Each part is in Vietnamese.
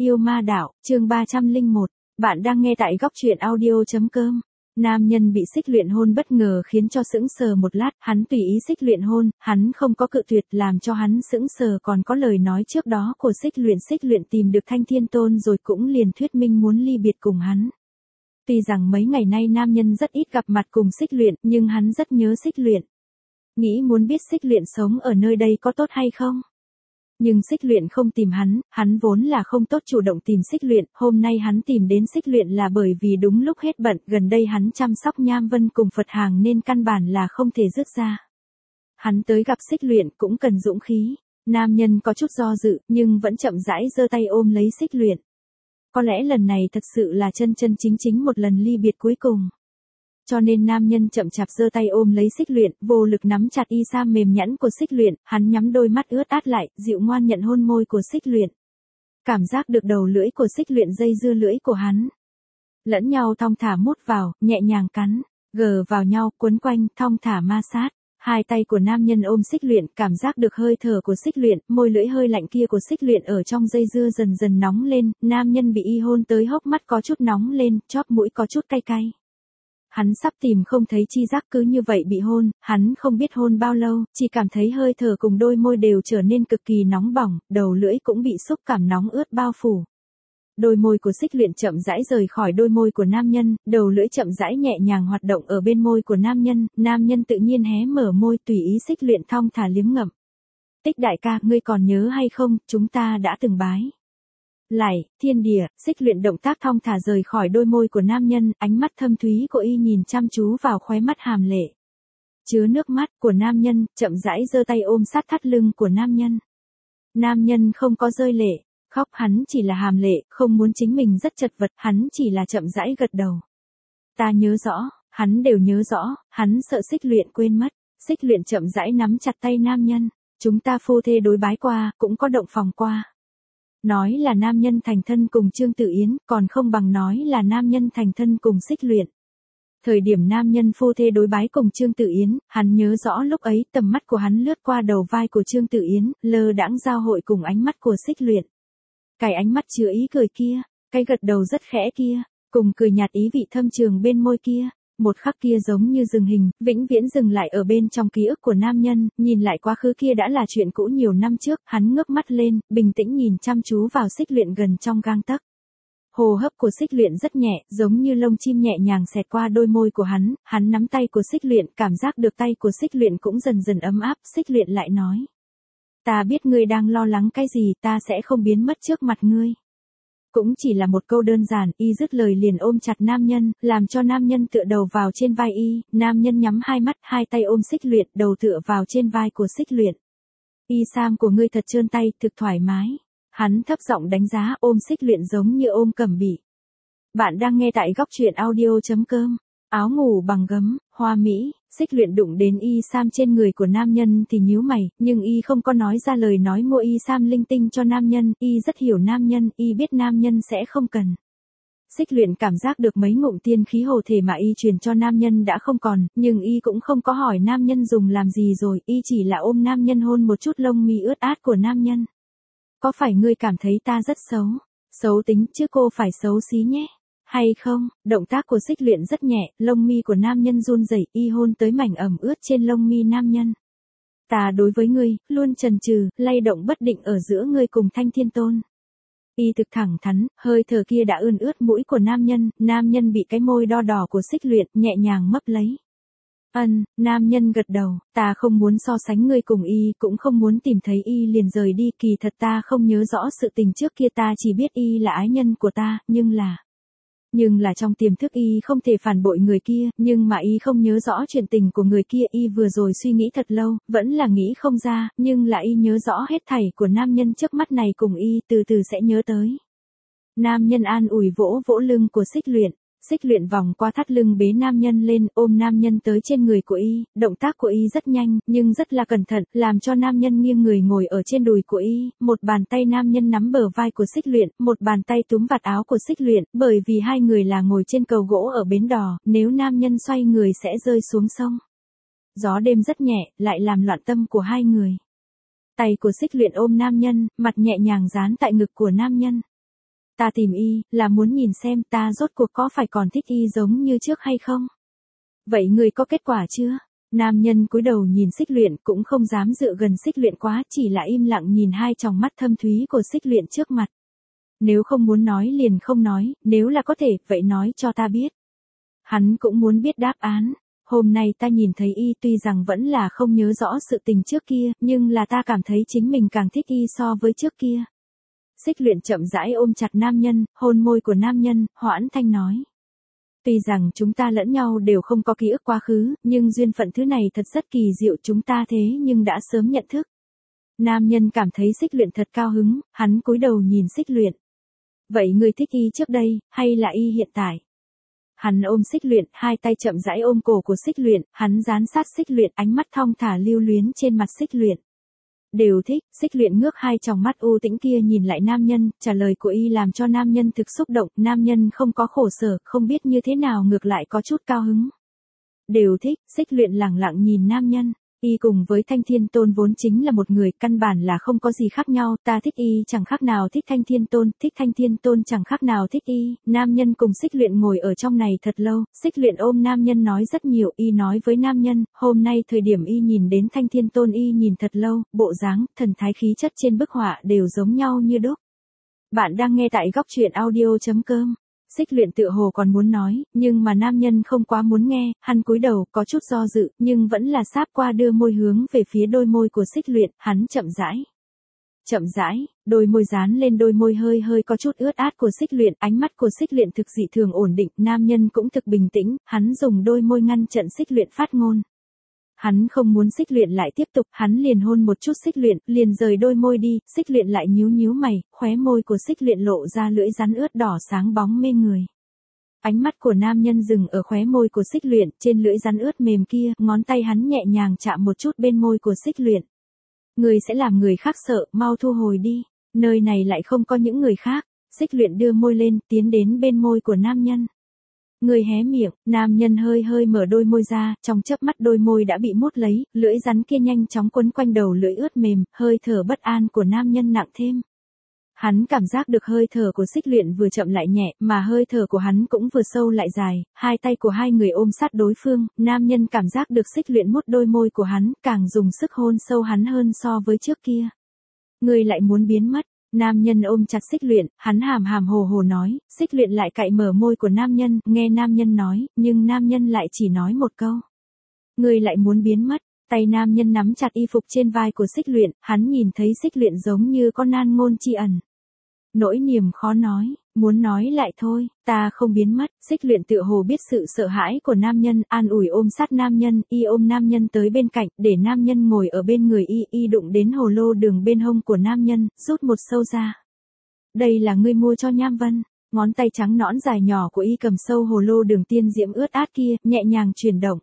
Yêu ma đạo, chương 301. Bạn đang nghe tại góc truyện audio.com. Nam nhân bị xích luyện hôn bất ngờ khiến cho sững sờ một lát, hắn tùy ý xích luyện hôn, hắn không có cự tuyệt, làm cho hắn sững sờ còn có lời nói trước đó của xích luyện tìm được Thanh Thiên Tôn rồi cũng liền thuyết minh muốn ly biệt cùng hắn. Tuy rằng mấy ngày nay nam nhân rất ít gặp mặt cùng xích luyện, nhưng hắn rất nhớ xích luyện. Nghĩ muốn biết xích luyện sống ở nơi đây có tốt hay không? Nhưng xích luyện không tìm hắn vốn là không tốt chủ động tìm xích luyện, hôm nay hắn tìm đến xích luyện là bởi vì đúng lúc hết bận, gần đây hắn chăm sóc Nham Vân cùng Phật Hàng nên căn bản là không thể dứt ra. Hắn tới gặp xích luyện cũng cần dũng khí, nam nhân có chút do dự, nhưng vẫn chậm rãi giơ tay ôm lấy xích luyện. Có lẽ lần này thật sự là chân chính một lần ly biệt cuối cùng. Cho nên nam nhân chậm chạp giơ tay ôm lấy xích luyện, vô lực nắm chặt y sam mềm nhẵn của xích luyện, hắn nhắm đôi mắt ướt át lại, dịu ngoan nhận hôn môi của xích luyện. Cảm giác được đầu lưỡi của xích luyện dây dưa lưỡi của hắn. Lẫn nhau thong thả mút vào, nhẹ nhàng cắn, gờ vào nhau, quấn quanh, thong thả ma sát. Hai tay của nam nhân ôm xích luyện, cảm giác được hơi thở của xích luyện, môi lưỡi hơi lạnh kia của xích luyện ở trong dây dưa dần dần nóng lên, nam nhân bị y hôn tới hốc mắt có chút nóng lên, chóp mũi có chút cay cay. Hắn sắp tìm không thấy chi giác cứ như vậy bị hôn, hắn không biết hôn bao lâu, chỉ cảm thấy hơi thở cùng đôi môi đều trở nên cực kỳ nóng bỏng, đầu lưỡi cũng bị xúc cảm nóng ướt bao phủ. Đôi môi của xích luyện chậm rãi rời khỏi đôi môi của nam nhân, đầu lưỡi chậm rãi nhẹ nhàng hoạt động ở bên môi của nam nhân tự nhiên hé mở môi tùy ý xích luyện thong thả liếm ngậm. Tích đại ca, ngươi còn nhớ hay không, chúng ta đã từng bái. Lại, thiên địa, xích luyện động tác thong thả rời khỏi đôi môi của nam nhân, ánh mắt thâm thúy của y nhìn chăm chú vào khóe mắt hàm lệ. Chứa nước mắt của nam nhân, chậm rãi giơ tay ôm sát thắt lưng của nam nhân. Nam nhân không có rơi lệ, khóc, hắn chỉ là hàm lệ, không muốn chính mình rất chật vật, hắn chỉ là chậm rãi gật đầu. Ta nhớ rõ, hắn đều nhớ rõ, hắn sợ xích luyện quên mất, xích luyện chậm rãi nắm chặt tay nam nhân, chúng ta phu thê đối bái qua, cũng có động phòng qua. Nói là nam nhân thành thân cùng Trương Tử Yến, còn không bằng nói là nam nhân thành thân cùng xích luyện. Thời điểm nam nhân phu thê đối bái cùng Trương Tử Yến, hắn nhớ rõ lúc ấy tầm mắt của hắn lướt qua đầu vai của Trương Tử Yến, lơ đãng giao hội cùng ánh mắt của xích luyện. Cái ánh mắt chứa ý cười kia, cái gật đầu rất khẽ kia, cùng cười nhạt ý vị thâm trường bên môi kia. Một khắc kia giống như dừng hình, vĩnh viễn dừng lại ở bên trong ký ức của nam nhân, nhìn lại quá khứ kia đã là chuyện cũ nhiều năm trước, hắn ngước mắt lên, bình tĩnh nhìn chăm chú vào xích luyện gần trong gang tấc. Hô hấp của xích luyện rất nhẹ, giống như lông chim nhẹ nhàng xẹt qua đôi môi của hắn nắm tay của xích luyện, cảm giác được tay của xích luyện cũng dần dần ấm áp, xích luyện lại nói. Ta biết ngươi đang lo lắng cái gì, ta sẽ không biến mất trước mặt ngươi. Cũng chỉ là một câu đơn giản, y dứt lời liền ôm chặt nam nhân, làm cho nam nhân tựa đầu vào trên vai y, nam nhân nhắm hai mắt, hai tay ôm xích luyện, đầu tựa vào trên vai của xích luyện. Y sam của ngươi thật trơn tay, thực thoải mái. Hắn thấp giọng đánh giá, ôm xích luyện giống như ôm cẩm bỉ. Bạn đang nghe tại góc truyện audio.com. Áo ngủ bằng gấm, hoa mỹ, xích luyện đụng đến y sam trên người của nam nhân thì nhíu mày, nhưng y không có nói ra lời nói mua y sam linh tinh cho nam nhân, y rất hiểu nam nhân, y biết nam nhân sẽ không cần. Xích luyện cảm giác được mấy ngụm tiên khí hồ thể mà y truyền cho nam nhân đã không còn, nhưng y cũng không có hỏi nam nhân dùng làm gì rồi, y chỉ là ôm nam nhân hôn một chút lông mi ướt át của nam nhân. Có phải ngươi cảm thấy ta rất xấu? Xấu tính chứ cô phải xấu xí nhé. Hay không, động tác của xích luyện rất nhẹ, lông mi của nam nhân run rẩy, y hôn tới mảnh ẩm ướt trên lông mi nam nhân. Ta đối với ngươi, luôn chần chừ, lay động bất định ở giữa ngươi cùng Thanh Thiên Tôn. Y thực thẳng thắn, hơi thở kia đã ươn ướt mũi của nam nhân bị cái môi đo đỏ của xích luyện, nhẹ nhàng mấp lấy. Nam nhân gật đầu, ta không muốn so sánh ngươi cùng y, cũng không muốn tìm thấy y liền rời đi, kỳ thật ta không nhớ rõ sự tình trước kia, ta chỉ biết y là ái nhân của ta, nhưng là trong tiềm thức y không thể phản bội người kia, nhưng mà y không nhớ rõ chuyện tình của người kia, y vừa rồi suy nghĩ thật lâu, vẫn là nghĩ không ra, nhưng là y nhớ rõ hết thảy của nam nhân trước mắt này cùng y, từ từ sẽ nhớ tới. Nam nhân an ủi vỗ vỗ lưng của xích luyện vòng qua thắt lưng bế nam nhân lên, ôm nam nhân tới trên người của y, động tác của y rất nhanh, nhưng rất là cẩn thận, làm cho nam nhân nghiêng người ngồi ở trên đùi của y, một bàn tay nam nhân nắm bờ vai của xích luyện, một bàn tay túm vạt áo của xích luyện, bởi vì hai người là ngồi trên cầu gỗ ở bến đò, nếu nam nhân xoay người sẽ rơi xuống sông. Gió đêm rất nhẹ, lại làm loạn tâm của hai người. Tay của xích luyện ôm nam nhân, mặt nhẹ nhàng dán tại ngực của nam nhân. ta tìm y, là muốn nhìn xem ta rốt cuộc có phải còn thích y giống như trước hay không. Vậy người có kết quả chưa? Nam nhân cúi đầu nhìn Xích Luyện, cũng không dám dựa gần Xích Luyện quá, chỉ là im lặng nhìn hai tròng mắt thâm thúy của Xích Luyện trước mặt. Nếu không muốn nói liền không nói, nếu là có thể, vậy nói cho ta biết. Hắn cũng muốn biết đáp án. Hôm nay ta nhìn thấy y tuy rằng vẫn là không nhớ rõ sự tình trước kia, nhưng là ta cảm thấy chính mình càng thích y so với trước kia. Xích Luyện chậm rãi ôm chặt nam nhân, hôn môi của nam nhân, hoãn thanh nói. Tuy rằng chúng ta lẫn nhau đều không có ký ức quá khứ, nhưng duyên phận thứ này thật rất kỳ diệu, chúng ta thế nhưng đã sớm nhận thức. Nam nhân cảm thấy Xích Luyện thật cao hứng, hắn cúi đầu nhìn Xích Luyện. Vậy người thích y trước đây, hay là y hiện tại? Hắn ôm Xích Luyện, hai tay chậm rãi ôm cổ của Xích Luyện, hắn dán sát Xích Luyện, ánh mắt thong thả lưu luyến trên mặt Xích Luyện. Đều thích. Xích Luyện ngước hai tròng mắt u tĩnh kia nhìn lại nam nhân, trả lời của y làm cho nam nhân thực xúc động, nam nhân không có khổ sở, không biết như thế nào ngược lại có chút cao hứng. Đều thích. Xích Luyện lẳng lặng nhìn nam nhân. Y cùng với Thanh Thiên Tôn vốn chính là một người, căn bản là không có gì khác nhau, ta thích y chẳng khác nào thích Thanh Thiên Tôn, thích Thanh Thiên Tôn chẳng khác nào thích y. Nam nhân cùng Xích Luyện ngồi ở trong này thật lâu, Xích Luyện ôm nam nhân nói rất nhiều, y nói với nam nhân, hôm nay thời điểm y nhìn đến Thanh Thiên Tôn y nhìn thật lâu, bộ dáng, thần thái khí chất trên bức họa đều giống nhau như đúc. Bạn đang nghe tại góc truyện audio.com. Xích Luyện tựa hồ còn muốn nói, nhưng mà nam nhân không quá muốn nghe, hắn cúi đầu, có chút do dự, nhưng vẫn là sáp qua đưa môi hướng về phía đôi môi của Xích Luyện, hắn chậm rãi, đôi môi dán lên đôi môi hơi hơi có chút ướt át của Xích Luyện, ánh mắt của Xích Luyện thực dị thường ổn định, nam nhân cũng thực bình tĩnh, hắn dùng đôi môi ngăn chặn Xích Luyện phát ngôn. Hắn không muốn Xích Luyện lại tiếp tục, hắn liền hôn một chút Xích Luyện, liền rời đôi môi đi, Xích Luyện lại nhíu nhíu mày, khóe môi của Xích Luyện lộ ra lưỡi rắn ướt đỏ sáng bóng mê người. Ánh mắt của nam nhân dừng ở khóe môi của Xích Luyện, trên lưỡi rắn ướt mềm kia, ngón tay hắn nhẹ nhàng chạm một chút bên môi của Xích Luyện. Người sẽ làm người khác sợ, mau thu hồi đi, nơi này lại không có những người khác. Xích Luyện đưa môi lên, tiến đến bên môi của nam nhân. Người hé miệng, nam nhân hơi hơi mở đôi môi ra, trong chớp mắt đôi môi đã bị mút lấy, lưỡi rắn kia nhanh chóng quấn quanh đầu lưỡi ướt mềm, hơi thở bất an của nam nhân nặng thêm. Hắn cảm giác được hơi thở của Xích Luyện vừa chậm lại nhẹ, mà hơi thở của hắn cũng vừa sâu lại dài, hai tay của hai người ôm sát đối phương, nam nhân cảm giác được Xích Luyện mút đôi môi của hắn, càng dùng sức hôn sâu hắn hơn so với trước kia. Người lại muốn biến mất. Nam nhân ôm chặt Xích Luyện, hắn hàm hàm hồ hồ nói, Xích Luyện lại cạy mở môi của nam nhân, nghe nam nhân nói, nhưng nam nhân lại chỉ nói một câu. Người lại muốn biến mất, tay nam nhân nắm chặt y phục trên vai của Xích Luyện, hắn nhìn thấy Xích Luyện giống như con nan ngôn tri ẩn. Nỗi niềm khó nói, muốn nói lại thôi, ta không biến mất. Xích Luyện tựa hồ biết sự sợ hãi của nam nhân, an ủi ôm sát nam nhân, y ôm nam nhân tới bên cạnh, để nam nhân ngồi ở bên người y đụng đến hồ lô đường bên hông của nam nhân, rút một sâu ra. Đây là ngươi mua cho Nham Vân. Ngón tay trắng nõn dài nhỏ của y cầm sâu hồ lô đường tiên diễm ướt át kia, nhẹ nhàng chuyển động.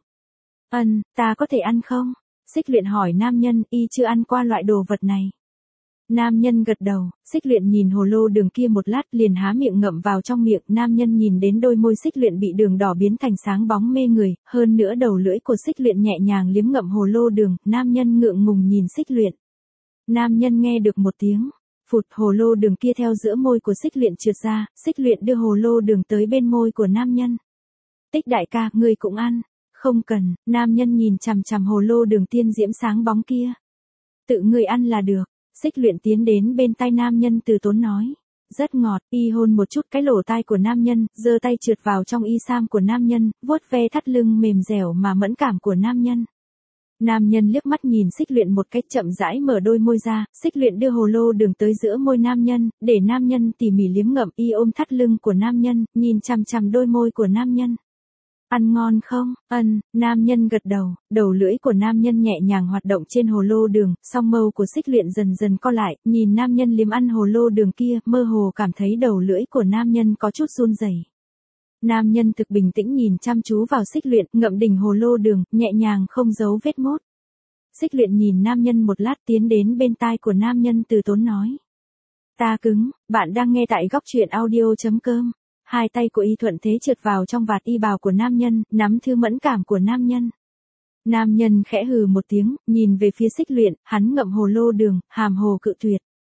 Ta có thể ăn không? Xích Luyện hỏi nam nhân, y chưa ăn qua loại đồ vật này. Nam nhân gật đầu, Xích Luyện nhìn hồ lô đường kia một lát liền há miệng ngậm vào trong miệng, nam nhân nhìn đến đôi môi Xích Luyện bị đường đỏ biến thành sáng bóng mê người, hơn nữa đầu lưỡi của Xích Luyện nhẹ nhàng liếm ngậm hồ lô đường, nam nhân ngượng ngùng nhìn Xích Luyện. Nam nhân nghe được một tiếng, phụt, hồ lô đường kia theo giữa môi của Xích Luyện trượt ra, Xích Luyện đưa hồ lô đường tới bên môi của nam nhân. Tích đại ca, ngươi cũng ăn. Không cần, nam nhân nhìn chằm chằm hồ lô đường tiên diễm sáng bóng kia. Tự ngươi ăn là được. Xích Luyện tiến đến bên tai nam nhân từ tốn nói. Rất ngọt, y hôn một chút cái lỗ tai của nam nhân, giơ tay trượt vào trong y sam của nam nhân, vuốt ve thắt lưng mềm dẻo mà mẫn cảm của nam nhân. Nam nhân liếc mắt nhìn Xích Luyện một cách chậm rãi mở đôi môi ra, Xích Luyện đưa hồ lô đường tới giữa môi nam nhân, để nam nhân tỉ mỉ liếm ngậm, y ôm thắt lưng của nam nhân, nhìn chằm chằm đôi môi của nam nhân. Ăn ngon không? Nam nhân gật đầu, đầu lưỡi của nam nhân nhẹ nhàng hoạt động trên hồ lô đường, song mâu của Xích Luyện dần dần co lại, nhìn nam nhân liếm ăn hồ lô đường kia, mơ hồ cảm thấy đầu lưỡi của nam nhân có chút run rẩy. Nam nhân thực bình tĩnh nhìn chăm chú vào Xích Luyện, ngậm đỉnh hồ lô đường, nhẹ nhàng không giấu vết mốt. Xích Luyện nhìn nam nhân một lát tiến đến bên tai của nam nhân từ tốn nói. Ta cứng, bạn đang nghe tại góc truyện audio.com. Hai tay của y thuận thế trượt vào trong vạt y bào của nam nhân, nắm thư mẫn cảm của nam nhân. Nam nhân khẽ hừ một tiếng, nhìn về phía Xích Luyện, hắn ngậm hồ lô đường, hàm hồ cự tuyệt.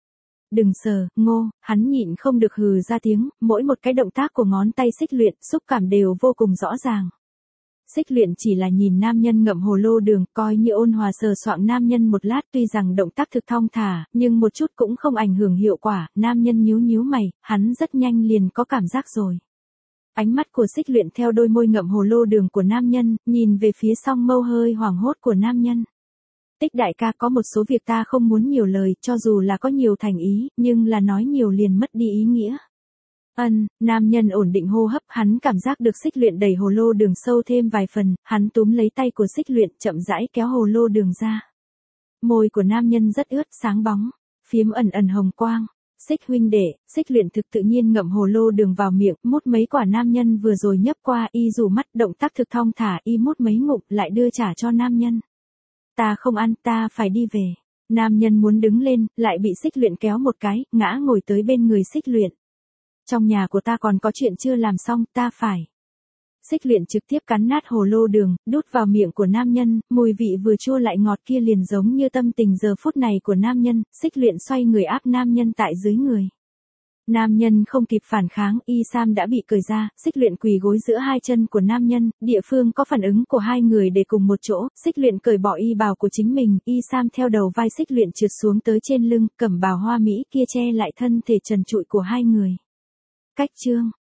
đừng sờ, Ngô, hắn nhịn không được hừ ra tiếng, mỗi một cái động tác của ngón tay Xích Luyện, xúc cảm đều vô cùng rõ ràng. Xích Luyện chỉ là nhìn nam nhân ngậm hồ lô đường, coi như ôn hòa sờ soạng nam nhân một lát, tuy rằng động tác thực thong thả, nhưng một chút cũng không ảnh hưởng hiệu quả, nam nhân nhíu nhíu mày, hắn rất nhanh liền có cảm giác rồi. Ánh mắt của Xích Luyện theo đôi môi ngậm hồ lô đường của nam nhân, nhìn về phía song mâu hơi hoảng hốt của nam nhân. Tích đại ca, có một số việc ta không muốn nhiều lời, cho dù là có nhiều thành ý, nhưng là nói nhiều liền mất đi ý nghĩa. Nam nhân ổn định hô hấp, hắn cảm giác được Xích Luyện đẩy hồ lô đường sâu thêm vài phần, hắn túm lấy tay của Xích Luyện, chậm rãi kéo hồ lô đường ra. Môi của nam nhân rất ướt, sáng bóng, phiếm ẩn ẩn hồng quang. Xích huynh đệ, Xích Luyện thực tự nhiên ngậm hồ lô đường vào miệng, mút mấy quả nam nhân vừa rồi nhấp qua, y rủ mắt, động tác thực thong thả, y mút mấy ngụm, lại đưa trả cho nam nhân. Ta không ăn, ta phải đi về. Nam nhân muốn đứng lên, lại bị Xích Luyện kéo một cái, ngã ngồi tới bên người Xích Luyện. Trong nhà của ta còn có chuyện chưa làm xong, ta phải. Xích Luyện trực tiếp cắn nát hồ lô đường, đút vào miệng của nam nhân, mùi vị vừa chua lại ngọt kia liền giống như tâm tình giờ phút này của nam nhân, Xích Luyện xoay người áp nam nhân tại dưới người. Nam nhân không kịp phản kháng, y sam đã bị cởi ra, Xích Luyện quỳ gối giữa hai chân của nam nhân, địa phương có phản ứng của hai người để cùng một chỗ, Xích Luyện cởi bỏ y bào của chính mình, y sam theo đầu vai Xích Luyện trượt xuống tới trên lưng, cẩm bào hoa mỹ kia che lại thân thể trần trụi của hai người. Cách chương